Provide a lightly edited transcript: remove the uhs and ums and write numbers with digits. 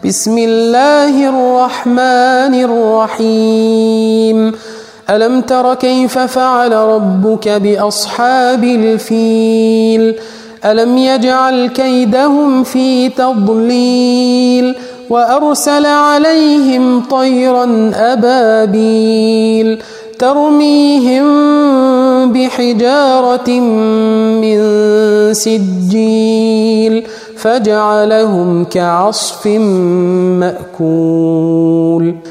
بسم الله الرحمن الرحيم ألم تر كيف فعل ربك بأصحاب الفيل ألم يجعل كيدهم في تضليل وأرسل عليهم طيرا أبابيل ترميهم بحجارة من سجيل فجعلهم كعصف مأكول.